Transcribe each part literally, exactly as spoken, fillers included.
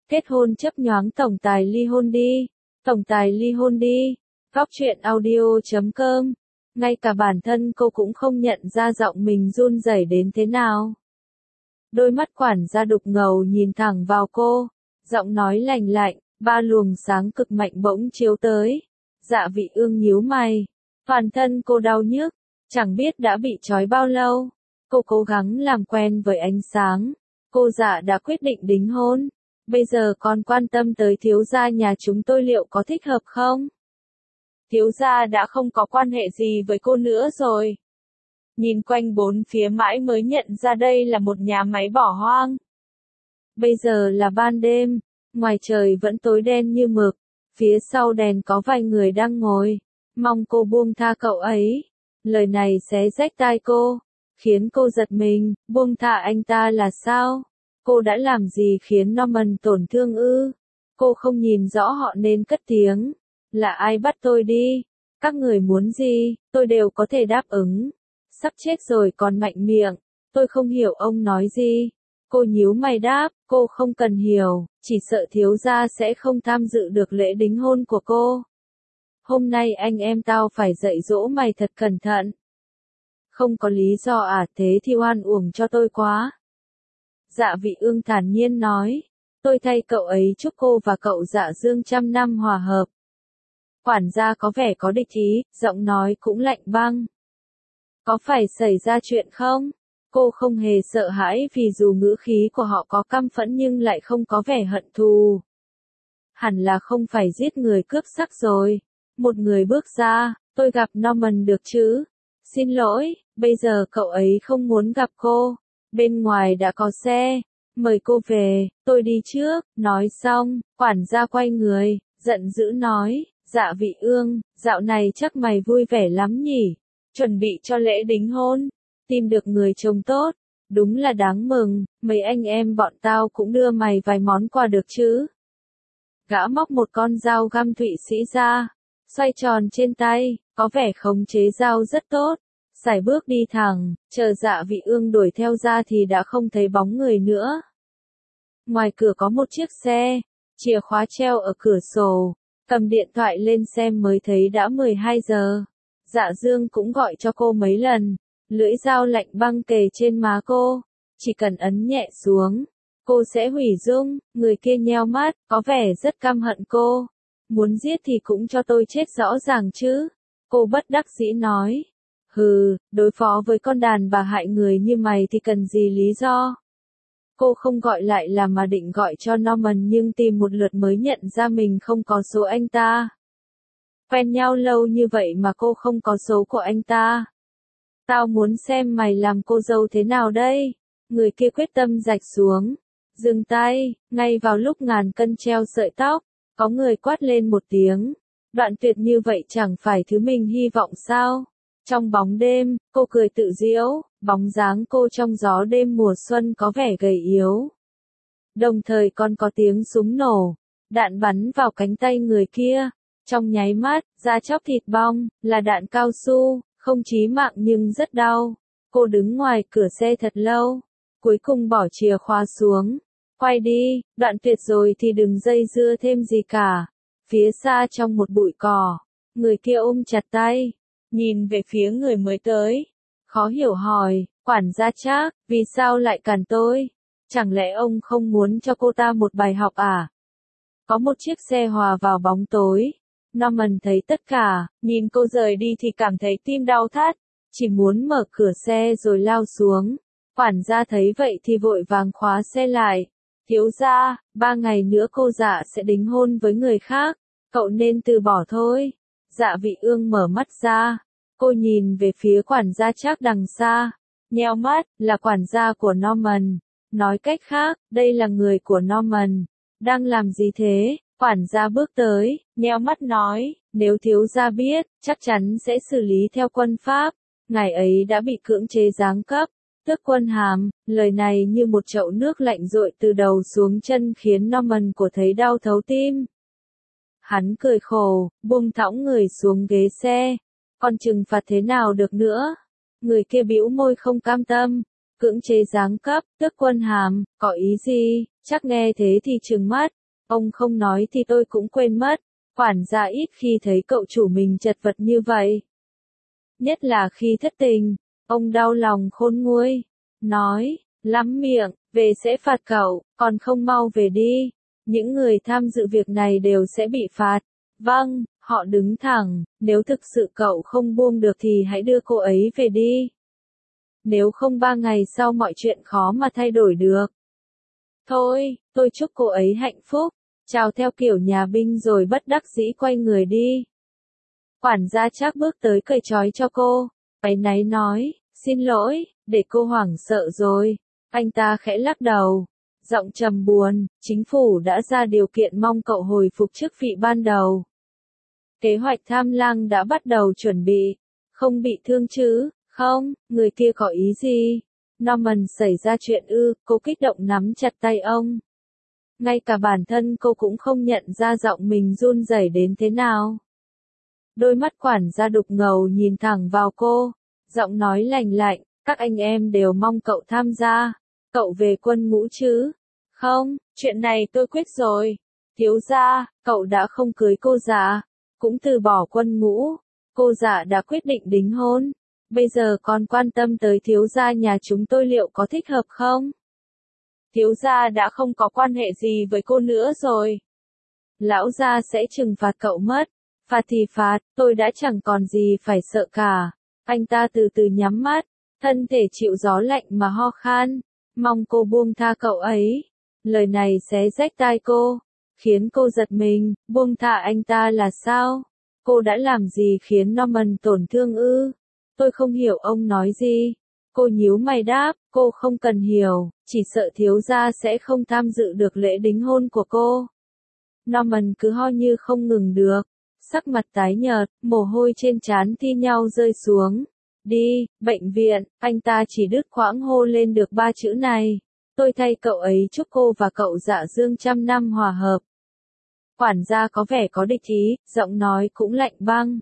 Kết hôn chấp nhoáng tổng tài ly hôn đi. Tổng tài ly hôn đi. Góc truyện audio chấm com. Ngay cả bản thân cô cũng không nhận ra giọng mình run rẩy đến thế nào. Đôi mắt quản gia đục ngầu nhìn thẳng vào cô. Giọng nói lạnh lạnh, ba luồng sáng cực mạnh bỗng chiếu tới. Dạ Vị Ương nhíu mày. Toàn thân cô đau nhức. Chẳng biết đã bị trói bao lâu. Cô cố gắng làm quen với ánh sáng. Cô Dạ đã quyết định đính hôn. Bây giờ còn quan tâm tới thiếu gia nhà chúng tôi liệu có thích hợp không? Thiếu gia đã không có quan hệ gì với cô nữa rồi. Nhìn quanh bốn phía mãi mới nhận ra đây là một nhà máy bỏ hoang. Bây giờ là ban đêm, ngoài trời vẫn tối đen như mực, phía sau đèn có vài người đang ngồi, mong cô buông tha cậu ấy. Lời này xé rách tai cô, khiến cô giật mình, buông tha anh ta là sao? Cô đã làm gì khiến Norman tổn thương ư? Cô không nhìn rõ họ nên cất tiếng. Là ai bắt tôi đi? Các người muốn gì, tôi đều có thể đáp ứng. Sắp chết rồi còn mạnh miệng. Tôi không hiểu ông nói gì. Cô nhíu mày đáp, cô không cần hiểu, chỉ sợ thiếu gia sẽ không tham dự được lễ đính hôn của cô. Hôm nay anh em tao phải dạy dỗ mày thật cẩn thận. Không có lý do à, thế thì oan uổng cho tôi quá. Dạ Vị Ương thản nhiên nói, tôi thay cậu ấy chúc cô và cậu Dạ Dương trăm năm hòa hợp. Quản gia có vẻ có địch ý, giọng nói cũng lạnh băng. Có phải xảy ra chuyện không? Cô không hề sợ hãi vì dù ngữ khí của họ có căm phẫn nhưng lại không có vẻ hận thù. Hẳn là không phải giết người cướp sắc rồi. Một người bước ra, tôi gặp Norman được chứ? Xin lỗi, bây giờ cậu ấy không muốn gặp cô. Bên ngoài đã có xe. Mời cô về, tôi đi trước. Nói xong, quản gia quay người, giận dữ nói, Dạ Vị Ương, dạo này chắc mày vui vẻ lắm nhỉ? Chuẩn bị cho lễ đính hôn. Tìm được người chồng tốt. Đúng là đáng mừng, mấy anh em bọn tao cũng đưa mày vài món quà được chứ. Gã móc một con dao găm Thụy Sĩ ra, xoay tròn trên tay, có vẻ khống chế dao rất tốt. Sải bước đi thẳng, chờ Dạ Vị Ương đuổi theo ra thì đã không thấy bóng người nữa. Ngoài cửa có một chiếc xe, chìa khóa treo ở cửa sổ, cầm điện thoại lên xem mới thấy đã mười hai giờ. Dạ Dương cũng gọi cho cô mấy lần, lưỡi dao lạnh băng kề trên má cô, chỉ cần ấn nhẹ xuống, cô sẽ hủy dung. Người kia nheo mắt, có vẻ rất căm hận cô. Muốn giết thì cũng cho tôi chết rõ ràng chứ. Cô bất đắc dĩ nói. Hừ, đối phó với con đàn bà hại người như mày thì cần gì lý do? Cô không gọi lại là mà định gọi cho Norman nhưng tìm một lượt mới nhận ra mình không có số anh ta. Quen nhau lâu như vậy mà cô không có số của anh ta. Tao muốn xem mày làm cô dâu thế nào đây? Người kia quyết tâm rạch xuống. Dừng tay, ngay vào lúc ngàn cân treo sợi tóc, có người quát lên một tiếng. Đoạn tuyệt như vậy chẳng phải thứ mình hy vọng sao? Trong bóng đêm, cô cười tự giễu, bóng dáng cô trong gió đêm mùa xuân có vẻ gầy yếu. Đồng thời còn có tiếng súng nổ, đạn bắn vào cánh tay người kia. Trong nháy mắt, da chóc thịt bong, là đạn cao su, không chí mạng nhưng rất đau. Cô đứng ngoài cửa xe thật lâu, cuối cùng bỏ chìa khóa xuống. Quay đi, đoạn tuyệt rồi thì đừng dây dưa thêm gì cả. Phía xa trong một bụi cỏ, người kia ôm chặt tay, nhìn về phía người mới tới. Khó hiểu hỏi, quản gia Trác, vì sao lại cản tôi? Chẳng lẽ ông không muốn cho cô ta một bài học à? Có một chiếc xe hòa vào bóng tối. Norman thấy tất cả, nhìn cô rời đi thì cảm thấy tim đau thắt, chỉ muốn mở cửa xe rồi lao xuống. Quản gia thấy vậy thì vội vàng khóa xe lại. Thiếu gia, ba ngày nữa cô Dạ sẽ đính hôn với người khác, cậu nên từ bỏ thôi. Dạ Vị Ương mở mắt ra, cô nhìn về phía quản gia Trác đằng xa, nheo mắt, là quản gia của Norman. Nói cách khác, đây là người của Norman. Đang làm gì thế? Quản gia bước tới, nheo mắt nói, nếu thiếu gia biết, chắc chắn sẽ xử lý theo quân pháp. Ngài ấy đã bị cưỡng chế giáng cấp, tước quân hàm. Lời này như một chậu nước lạnh dội từ đầu xuống chân khiến Norman của thấy đau thấu tim. Hắn cười khổ, buông thõng người xuống ghế xe. Còn trừng phạt thế nào được nữa? Người kia bĩu môi không cam tâm. cưỡng chế giáng cấp, tước quân hàm, có ý gì, chắc nghe thế thì trừng mắt. Ông không nói thì tôi cũng quên mất, quản gia ít khi thấy cậu chủ mình chật vật như vậy. Nhất là khi thất tình, ông đau lòng khôn nguôi, nói, lắm miệng, về sẽ phạt cậu, còn không mau về đi. Những người tham dự việc này đều sẽ bị phạt. Vâng, họ đứng thẳng, nếu thực sự cậu không buông được thì hãy đưa cô ấy về đi. Nếu không ba ngày sau mọi chuyện khó mà thay đổi được. Thôi, tôi chúc cô ấy hạnh phúc, chào theo kiểu nhà binh rồi bất đắc dĩ quay người đi. Quản gia Trác bước tới cởi trói cho cô, áy náy nói, xin lỗi, để cô hoảng sợ rồi. Anh ta khẽ lắc đầu, giọng trầm buồn, chính phủ đã ra điều kiện mong cậu hồi phục chức vị ban đầu. Kế hoạch tham lang đã bắt đầu chuẩn bị, không bị thương chứ, không, người kia có ý gì? Norman xảy ra chuyện ư, cô kích động nắm chặt tay ông. Ngay cả bản thân cô cũng không nhận ra giọng mình run rẩy đến thế nào. Đôi mắt quản gia đục ngầu nhìn thẳng vào cô, giọng nói lạnh lạnh, các anh em đều mong cậu tham gia. Cậu về quân ngũ chứ? Không, chuyện này tôi quyết rồi. Thiếu gia, cậu đã không cưới cô dạ, cũng từ bỏ quân ngũ. Cô dạ đã quyết định đính hôn. Bây giờ còn quan tâm tới thiếu gia nhà chúng tôi liệu có thích hợp không? Thiếu gia đã không có quan hệ gì với cô nữa rồi. Lão gia sẽ trừng phạt cậu mất. Phạt thì phạt, tôi đã chẳng còn gì phải sợ cả. Anh ta từ từ nhắm mắt, thân thể chịu gió lạnh mà ho khan. Mong cô buông tha cậu ấy. Lời này xé rách tai cô, khiến cô giật mình, buông tha anh ta là sao? Cô đã làm gì khiến Norman tổn thương ư? Tôi không hiểu ông nói gì. Cô nhíu mày đáp, cô không cần hiểu, chỉ sợ thiếu gia sẽ không tham dự được lễ đính hôn của cô. Norman cứ ho như không ngừng được, sắc mặt tái nhợt, mồ hôi trên trán thi nhau rơi xuống. Đi, bệnh viện, anh ta chỉ đứt quãng hô lên được ba chữ này. Tôi thay cậu ấy chúc cô và cậu Dạ Dương trăm năm hòa hợp. Quản gia có vẻ có địch ý, giọng nói cũng lạnh băng.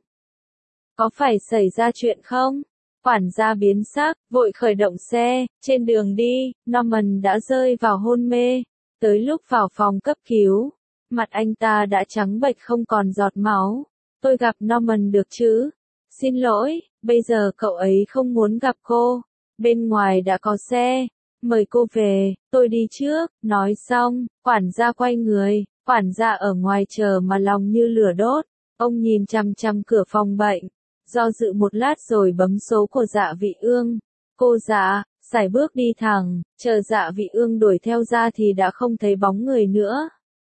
Có phải xảy ra chuyện không? Quản gia biến sắc, vội khởi động xe, trên đường đi, Norman đã rơi vào hôn mê. Tới lúc vào phòng cấp cứu, mặt anh ta đã trắng bệch không còn giọt máu. Tôi gặp Norman được chứ? Xin lỗi, bây giờ cậu ấy không muốn gặp cô. Bên ngoài đã có xe. Mời cô về, tôi đi trước. Nói xong, quản gia quay người, quản gia ở ngoài chờ mà lòng như lửa đốt. Ông nhìn chằm chằm cửa phòng bệnh, do dự một lát rồi bấm số của Dạ Vị Ương. Cô Dạ, sải bước đi thẳng, chờ Dạ Vị Ương đuổi theo ra thì đã không thấy bóng người nữa.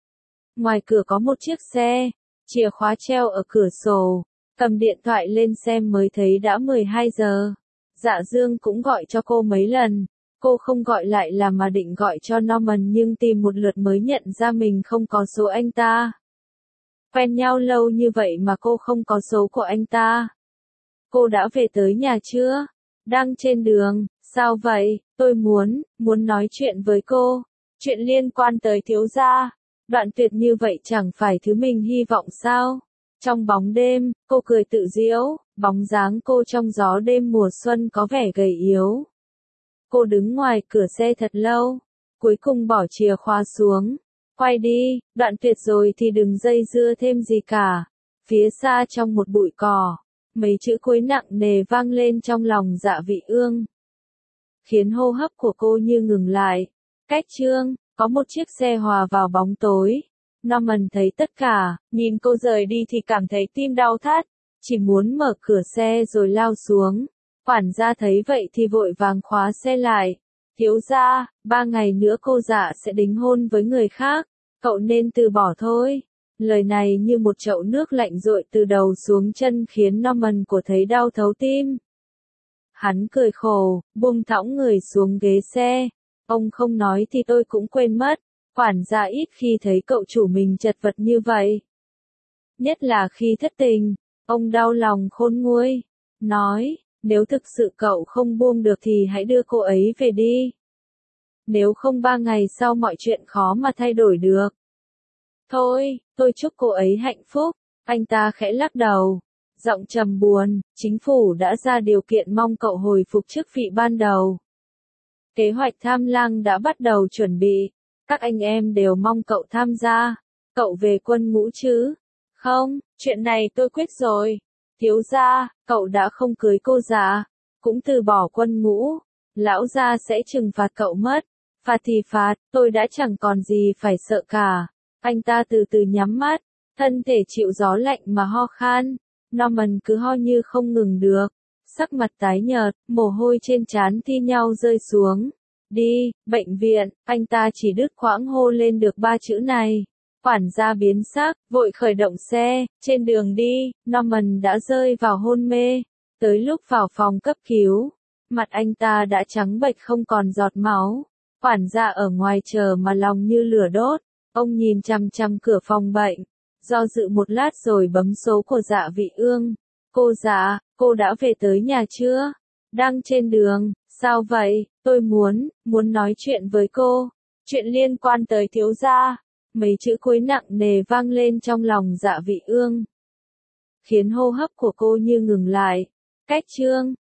Ngoài cửa có một chiếc xe, chìa khóa treo ở cửa sổ, cầm điện thoại lên xem mới thấy đã mười hai giờ. Dạ Dương cũng gọi cho cô mấy lần, cô không gọi lại là mà định gọi cho Norman nhưng tìm một lượt mới nhận ra mình không có số anh ta. Quen nhau lâu như vậy mà cô không có số của anh ta. Cô đã về tới nhà chưa? Đang trên đường, sao vậy? Tôi muốn, muốn nói chuyện với cô. Chuyện liên quan tới thiếu gia. Đoạn tuyệt như vậy chẳng phải thứ mình hy vọng sao? Trong bóng đêm, cô cười tự giễu, bóng dáng cô trong gió đêm mùa xuân có vẻ gầy yếu. Cô đứng ngoài cửa xe thật lâu, cuối cùng bỏ chìa khóa xuống. Quay đi, đoạn tuyệt rồi thì đừng dây dưa thêm gì cả. Phía xa trong một bụi cỏ, mấy chữ cuối nặng nề vang lên trong lòng Dạ Vị Ương, khiến hô hấp của cô như ngừng lại. Cách Trương, có một chiếc xe hòa vào bóng tối. Norman thấy tất cả, nhìn cô rời đi thì cảm thấy tim đau thắt, chỉ muốn mở cửa xe rồi lao xuống. Quản gia thấy vậy thì vội vàng khóa xe lại. Thiếu gia, ba ngày nữa cô Dạ sẽ đính hôn với người khác, cậu nên từ bỏ thôi. Lời này như một chậu nước lạnh dội từ đầu xuống chân khiến Norman của thấy đau thấu tim. Hắn cười khổ, buông thõng người xuống ghế xe. Ông không nói thì tôi cũng quên mất. Quản gia ít khi thấy cậu chủ mình chật vật như vậy. Nhất là khi thất tình, ông đau lòng khôn nguôi. Nói, nếu thực sự cậu không buông được thì hãy đưa cô ấy về đi. Nếu không ba ngày sau mọi chuyện khó mà thay đổi được. Thôi, tôi chúc cô ấy hạnh phúc. Anh ta khẽ lắc đầu, giọng trầm buồn, chính phủ đã ra điều kiện mong cậu hồi phục chức vị ban đầu. Kế hoạch tham lang đã bắt đầu chuẩn bị. Các anh em đều mong cậu tham gia. Cậu về quân ngũ chứ? Không, chuyện này tôi quyết rồi. Thiếu gia, cậu đã không cưới cô già, cũng từ bỏ quân ngũ. Lão gia sẽ trừng phạt cậu mất. Phạt thì phạt, tôi đã chẳng còn gì phải sợ cả. Anh ta từ từ nhắm mắt, thân thể chịu gió lạnh mà ho khan. Norman cứ ho như không ngừng được. Sắc mặt tái nhợt, mồ hôi trên trán thi nhau rơi xuống. Đi, bệnh viện, anh ta chỉ đứt quãng hô lên được ba chữ này. Quản gia biến sắc, vội khởi động xe, trên đường đi, Norman đã rơi vào hôn mê. Tới lúc vào phòng cấp cứu, mặt anh ta đã trắng bệch không còn giọt máu. Quản gia ở ngoài chờ mà lòng như lửa đốt, ông nhìn chằm chằm cửa phòng bệnh, do dự một lát rồi bấm số của Dạ Vị Ương. Cô Dạ, cô đã về tới nhà chưa? Đang trên đường, sao vậy? Tôi muốn, muốn nói chuyện với cô. Chuyện liên quan tới thiếu gia. Mấy chữ cuối nặng nề vang lên trong lòng Dạ Vị Ương, khiến hô hấp của cô như ngừng lại. Cách chương